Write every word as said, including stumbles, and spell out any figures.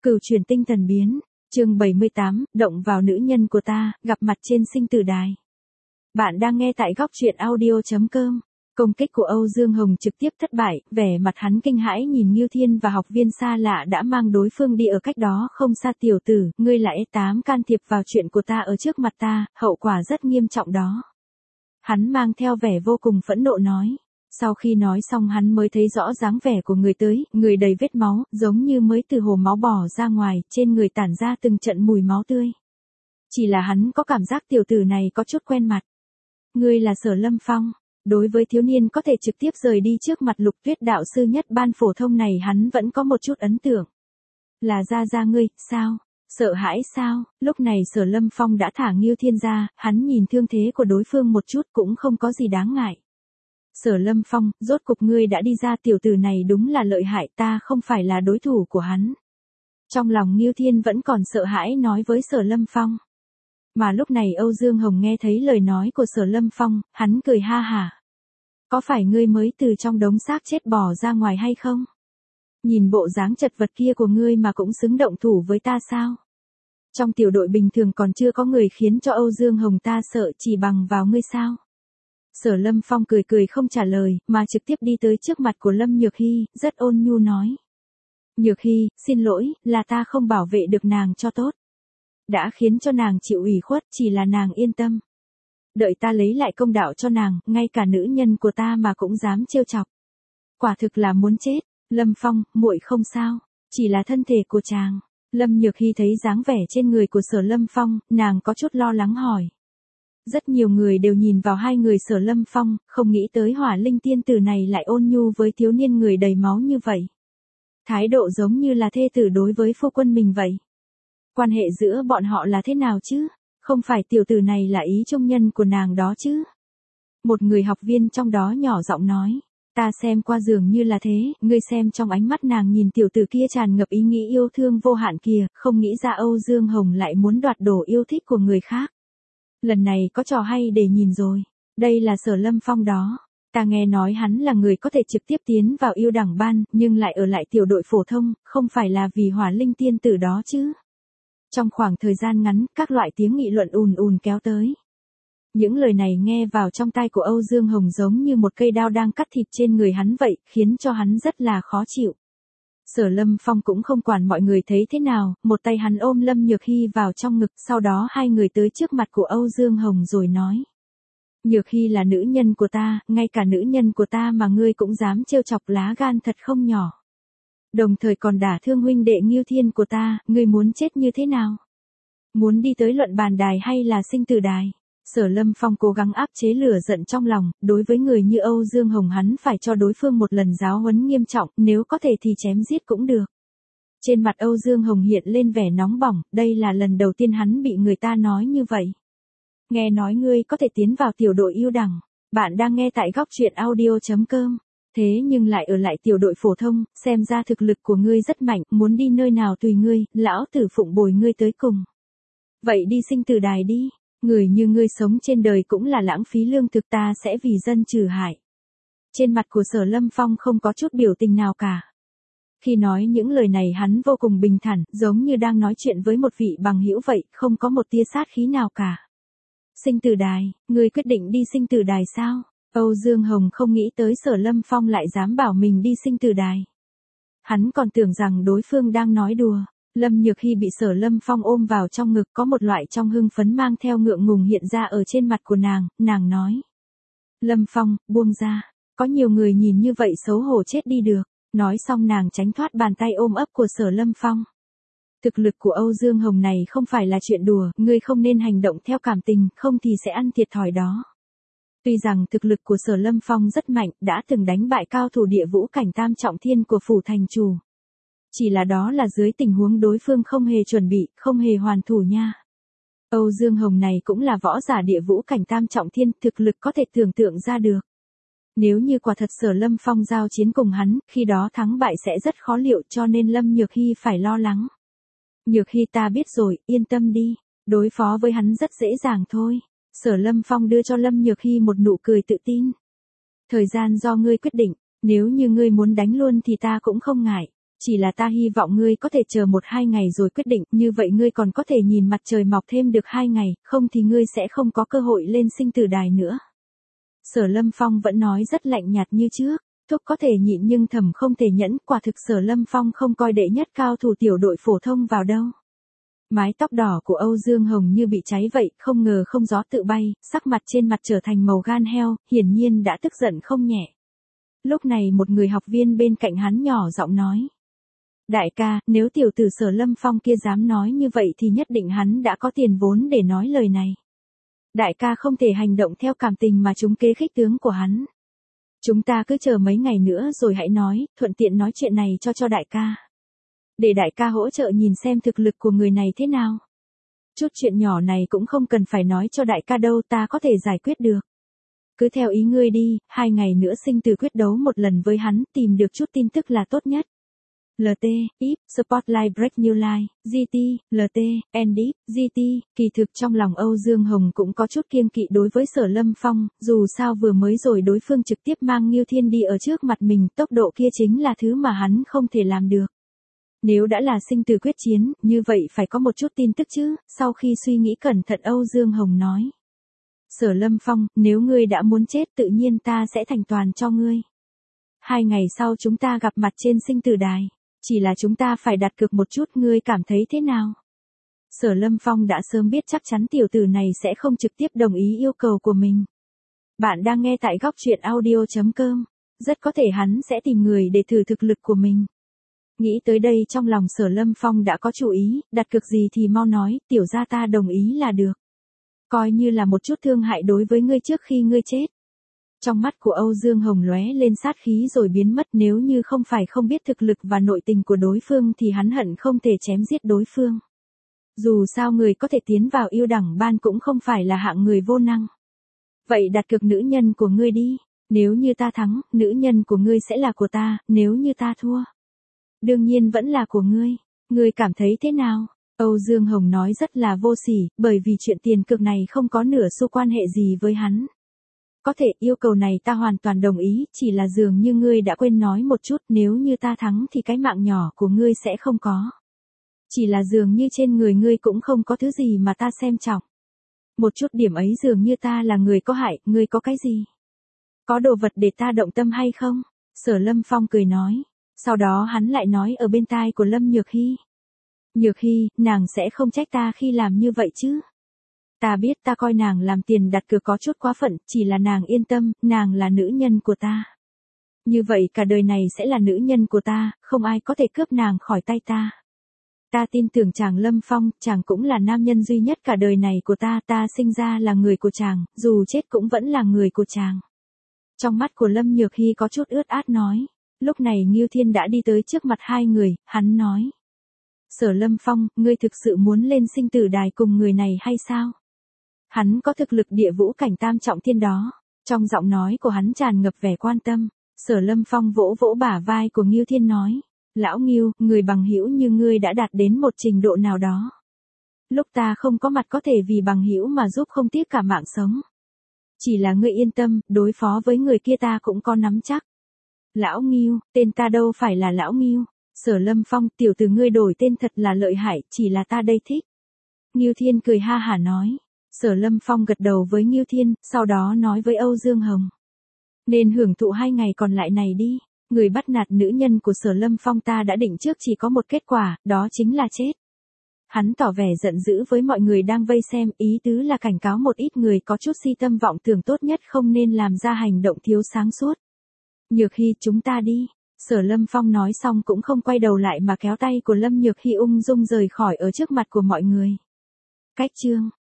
Cửu chuyển tinh thần biến, chương bảy mươi tám, động vào nữ nhân của ta, gặp mặt trên sinh tử đài. Bạn đang nghe tại góc truyện audio chấm com. Công kích của Âu Dương Hồng trực tiếp thất bại, vẻ mặt hắn kinh hãi nhìn Ngưu Thiên và học viên xa lạ đã mang đối phương đi ở cách đó không xa. Tiểu tử, ngươi lại tám can thiệp vào chuyện của ta ở trước mặt ta, hậu quả rất nghiêm trọng đó. Hắn mang theo vẻ vô cùng phẫn nộ nói. Sau khi nói xong hắn mới thấy rõ dáng vẻ của người tới, người đầy vết máu, giống như mới từ hồ máu bò ra ngoài, trên người tản ra từng trận mùi máu tươi. Chỉ là hắn có cảm giác tiểu tử này có chút quen mặt. Ngươi là Sở Lâm Phong. Đối với thiếu niên có thể trực tiếp rời đi trước mặt Lục Tuyết đạo sư nhất ban phổ thông này hắn vẫn có một chút ấn tượng. Là gia gia ngươi, sao? Sợ hãi sao? Lúc này Sở Lâm Phong đã thả Ngưu Thiên ra, hắn nhìn thương thế của đối phương một chút cũng không có gì đáng ngại. Sở Lâm Phong, rốt cục ngươi đã đi ra, tiểu tử này đúng là lợi hại, ta không phải là đối thủ của hắn. Trong lòng Ngưu Thiên vẫn còn sợ hãi nói với Sở Lâm Phong. Mà lúc này Âu Dương Hồng nghe thấy lời nói của Sở Lâm Phong, hắn cười ha hả. Có phải ngươi mới từ trong đống xác chết bò ra ngoài hay không? Nhìn bộ dáng chật vật kia của ngươi mà cũng xứng động thủ với ta sao? Trong tiểu đội bình thường còn chưa có người khiến cho Âu Dương Hồng ta sợ, chỉ bằng vào ngươi sao? Sở Lâm Phong cười cười không trả lời, mà trực tiếp đi tới trước mặt của Lâm Nhược Hy, rất ôn nhu nói. Nhược Hy, xin lỗi, là ta không bảo vệ được nàng cho tốt. Đã khiến cho nàng chịu ủy khuất, chỉ là nàng yên tâm. Đợi ta lấy lại công đạo cho nàng, ngay cả nữ nhân của ta mà cũng dám trêu chọc. Quả thực là muốn chết. Lâm Phong, muội không sao, chỉ là thân thể của chàng. Lâm Nhược Hy thấy dáng vẻ trên người của Sở Lâm Phong, nàng có chút lo lắng hỏi. Rất nhiều người đều nhìn vào hai người Sở Lâm Phong, không nghĩ tới Hỏa Linh tiên tử này lại ôn nhu với thiếu niên người đầy máu như vậy. Thái độ giống như là thê tử đối với phu quân mình vậy. Quan hệ giữa bọn họ là thế nào chứ? Không phải tiểu tử này là ý trung nhân của nàng đó chứ? Một người học viên trong đó nhỏ giọng nói. Ta xem qua dường như là thế, ngươi xem trong ánh mắt nàng nhìn tiểu tử kia tràn ngập ý nghĩ yêu thương vô hạn kìa, không nghĩ ra Âu Dương Hồng lại muốn đoạt đồ yêu thích của người khác. Lần này có trò hay để nhìn rồi. Đây là Sở Lâm Phong đó. Ta nghe nói hắn là người có thể trực tiếp tiến vào yêu đẳng ban, nhưng lại ở lại tiểu đội phổ thông, không phải là vì Hỏa Linh tiên tử đó chứ. Trong khoảng thời gian ngắn, các loại tiếng nghị luận ùn ùn kéo tới. Những lời này nghe vào trong tai của Âu Dương Hồng giống như một cây đao đang cắt thịt trên người hắn vậy, khiến cho hắn rất là khó chịu. Sở Lâm Phong cũng không quản mọi người thấy thế nào, một tay hắn ôm Lâm Nhược Hy vào trong ngực, sau đó hai người tới trước mặt của Âu Dương Hồng rồi nói. Nhược Hy là nữ nhân của ta, ngay cả nữ nhân của ta mà ngươi cũng dám trêu chọc, lá gan thật không nhỏ. Đồng thời còn đả thương huynh đệ Ngưu Thiên của ta, ngươi muốn chết như thế nào? Muốn đi tới luận bàn đài hay là sinh tử đài? Sở Lâm Phong cố gắng áp chế lửa giận trong lòng, đối với người như Âu Dương Hồng hắn phải cho đối phương một lần giáo huấn nghiêm trọng, nếu có thể thì chém giết cũng được. Trên mặt Âu Dương Hồng hiện lên vẻ nóng bỏng, đây là lần đầu tiên hắn bị người ta nói như vậy. Nghe nói ngươi có thể tiến vào tiểu đội yêu đẳng, bạn đang nghe tại góc truyện audio chấm com. Thế nhưng lại ở lại tiểu đội phổ thông, xem ra thực lực của ngươi rất mạnh, muốn đi nơi nào tùy ngươi, lão tử phụng bồi ngươi tới cùng. Vậy đi sinh tử đài đi, người như ngươi sống trên đời cũng là lãng phí lương thực, ta sẽ vì dân trừ hại. Trên mặt của Sở Lâm Phong không có chút biểu tình nào cả. Khi nói những lời này hắn vô cùng bình thản, giống như đang nói chuyện với một vị bằng hữu vậy, không có một tia sát khí nào cả. Sinh tử đài, ngươi quyết định đi sinh tử đài sao? Âu Dương Hồng không nghĩ tới Sở Lâm Phong lại dám bảo mình đi sinh tử đài. Hắn còn tưởng rằng đối phương đang nói đùa. Lâm Nhược Hy bị Sở Lâm Phong ôm vào trong ngực, có một loại trong hưng phấn mang theo ngượng ngùng hiện ra ở trên mặt của nàng, nàng nói. Lâm Phong, buông ra, có nhiều người nhìn như vậy xấu hổ chết đi được. Nói xong nàng tránh thoát bàn tay ôm ấp của Sở Lâm Phong. Thực lực của Âu Dương Hồng này không phải là chuyện đùa, ngươi không nên hành động theo cảm tình, không thì sẽ ăn thiệt thòi đó. Tuy rằng thực lực của Sở Lâm Phong rất mạnh, đã từng đánh bại cao thủ địa vũ cảnh tam trọng thiên của phủ thành chủ. Chỉ là đó là dưới tình huống đối phương không hề chuẩn bị, không hề hoàn thủ nha. Âu Dương Hồng này cũng là võ giả địa vũ cảnh tam trọng thiên, thực lực có thể tưởng tượng ra được. Nếu như quả thật Sở Lâm Phong giao chiến cùng hắn, khi đó thắng bại sẽ rất khó liệu, cho nên Lâm Nhược Hy phải lo lắng. Nhược Hy, ta biết rồi, yên tâm đi, đối phó với hắn rất dễ dàng thôi. Sở Lâm Phong đưa cho Lâm Nhược Hy một nụ cười tự tin. Thời gian do ngươi quyết định, nếu như ngươi muốn đánh luôn thì ta cũng không ngại. Chỉ là ta hy vọng ngươi có thể chờ một hai ngày rồi quyết định, như vậy ngươi còn có thể nhìn mặt trời mọc thêm được hai ngày, không thì ngươi sẽ không có cơ hội lên sinh tử đài nữa. Sở Lâm Phong vẫn nói rất lạnh nhạt như trước, thúc có thể nhịn nhưng thầm không thể nhẫn, quả thực Sở Lâm Phong không coi đệ nhất cao thủ tiểu đội phổ thông vào đâu. Mái tóc đỏ của Âu Dương Hồng như bị cháy vậy, không ngờ không gió tự bay, sắc mặt trên mặt trở thành màu gan heo, hiển nhiên đã tức giận không nhẹ. Lúc này một người học viên bên cạnh hắn nhỏ giọng nói. Đại ca, nếu tiểu tử Sở Lâm Phong kia dám nói như vậy thì nhất định hắn đã có tiền vốn để nói lời này. Đại ca không thể hành động theo cảm tình mà trúng kế khích tướng của hắn. Chúng ta cứ chờ mấy ngày nữa rồi hãy nói, thuận tiện nói chuyện này cho cho đại ca. Để đại ca hỗ trợ nhìn xem thực lực của người này thế nào. Chút chuyện nhỏ này cũng không cần phải nói cho đại ca đâu, ta có thể giải quyết được. Cứ theo ý ngươi đi, hai ngày nữa sinh tử quyết đấu một lần với hắn, tìm được chút tin tức là tốt nhất. lờ tê, i pê, Spotlight Break New Line, giê tê, lờ tê, and i pê, giê tê, kỳ thực trong lòng Âu Dương Hồng cũng có chút kiêng kỵ đối với Sở Lâm Phong, dù sao vừa mới rồi đối phương trực tiếp mang Ngưu Thiên đi ở trước mặt mình, tốc độ kia chính là thứ mà hắn không thể làm được. Nếu đã là sinh tử quyết chiến, như vậy phải có một chút tin tức chứ, sau khi suy nghĩ cẩn thận Âu Dương Hồng nói. Sở Lâm Phong, nếu ngươi đã muốn chết tự nhiên ta sẽ thành toàn cho ngươi. Hai ngày sau chúng ta gặp mặt trên sinh tử đài. Chỉ là chúng ta phải đặt cược một chút, ngươi cảm thấy thế nào? Sở Lâm Phong đã sớm biết chắc chắn tiểu tử này sẽ không trực tiếp đồng ý yêu cầu của mình. Bạn đang nghe tại góc truyện audio chấm com. Rất có thể hắn sẽ tìm người để thử thực lực của mình. Nghĩ tới đây trong lòng Sở Lâm Phong đã có chủ ý, đặt cược gì thì mau nói, tiểu gia ta đồng ý là được. Coi như là một chút thương hại đối với ngươi trước khi ngươi chết. Trong mắt của Âu Dương Hồng lóe lên sát khí rồi biến mất, nếu như không phải không biết thực lực và nội tình của đối phương thì hắn hận không thể chém giết đối phương. Dù sao người có thể tiến vào yêu đẳng ban cũng không phải là hạng người vô năng. Vậy đặt cược nữ nhân của ngươi đi, nếu như ta thắng, nữ nhân của ngươi sẽ là của ta, nếu như ta thua. Đương nhiên vẫn là của ngươi, ngươi cảm thấy thế nào? Âu Dương Hồng nói rất là vô sỉ, bởi vì chuyện tiền cược này không có nửa xu quan hệ gì với hắn. Có thể yêu cầu này ta hoàn toàn đồng ý, chỉ là dường như ngươi đã quên nói một chút, nếu như ta thắng thì cái mạng nhỏ của ngươi sẽ không có. Chỉ là dường như trên người ngươi cũng không có thứ gì mà ta xem trọng. Một chút điểm ấy dường như ta là người có hại, ngươi có cái gì? Có đồ vật để ta động tâm hay không? Sở Lâm Phong cười nói. Sau đó hắn lại nói ở bên tai của Lâm Nhược Hy. Nhược Hy, nàng sẽ không trách ta khi làm như vậy chứ? Ta biết ta coi nàng làm tiền đặt cược có chút quá phận, chỉ là nàng yên tâm, nàng là nữ nhân của ta. Như vậy cả đời này sẽ là nữ nhân của ta, không ai có thể cướp nàng khỏi tay ta. Ta tin tưởng chàng Lâm Phong, chàng cũng là nam nhân duy nhất cả đời này của ta, ta sinh ra là người của chàng, dù chết cũng vẫn là người của chàng. Trong mắt của Lâm Nhược Hy có chút ướt át nói. Lúc này Ngưu Thiên đã đi tới trước mặt hai người, hắn nói. Sở Lâm Phong, ngươi thực sự muốn lên sinh tử đài cùng người này hay sao? Hắn có thực lực địa vũ cảnh tam trọng thiên đó. Trong giọng nói của hắn tràn ngập vẻ quan tâm. Sở Lâm Phong vỗ vỗ bả vai của Ngưu Thiên nói. Lão Ngưu, người bằng hữu như ngươi đã đạt đến một trình độ nào đó. Lúc ta không có mặt có thể vì bằng hữu mà giúp không tiếc cả mạng sống. Chỉ là ngươi yên tâm, đối phó với người kia ta cũng có nắm chắc. Lão Ngưu, tên ta đâu phải là Lão Ngưu. Sở Lâm Phong, tiểu tử ngươi đổi tên thật là lợi hại, chỉ là ta đây thích. Ngưu Thiên cười ha hả nói. Sở Lâm Phong gật đầu với Ngưu Thiên, sau đó nói với Âu Dương Hồng. Nên hưởng thụ hai ngày còn lại này đi. Người bắt nạt nữ nhân của Sở Lâm Phong ta đã định trước chỉ có một kết quả, đó chính là chết. Hắn tỏ vẻ giận dữ với mọi người đang vây xem, ý tứ là cảnh cáo một ít người có chút si tâm vọng tưởng tốt nhất không nên làm ra hành động thiếu sáng suốt. Nhược Hy, chúng ta đi. Sở Lâm Phong nói xong cũng không quay đầu lại mà kéo tay của Lâm Nhược Hy ung dung rời khỏi ở trước mặt của mọi người. Cách chương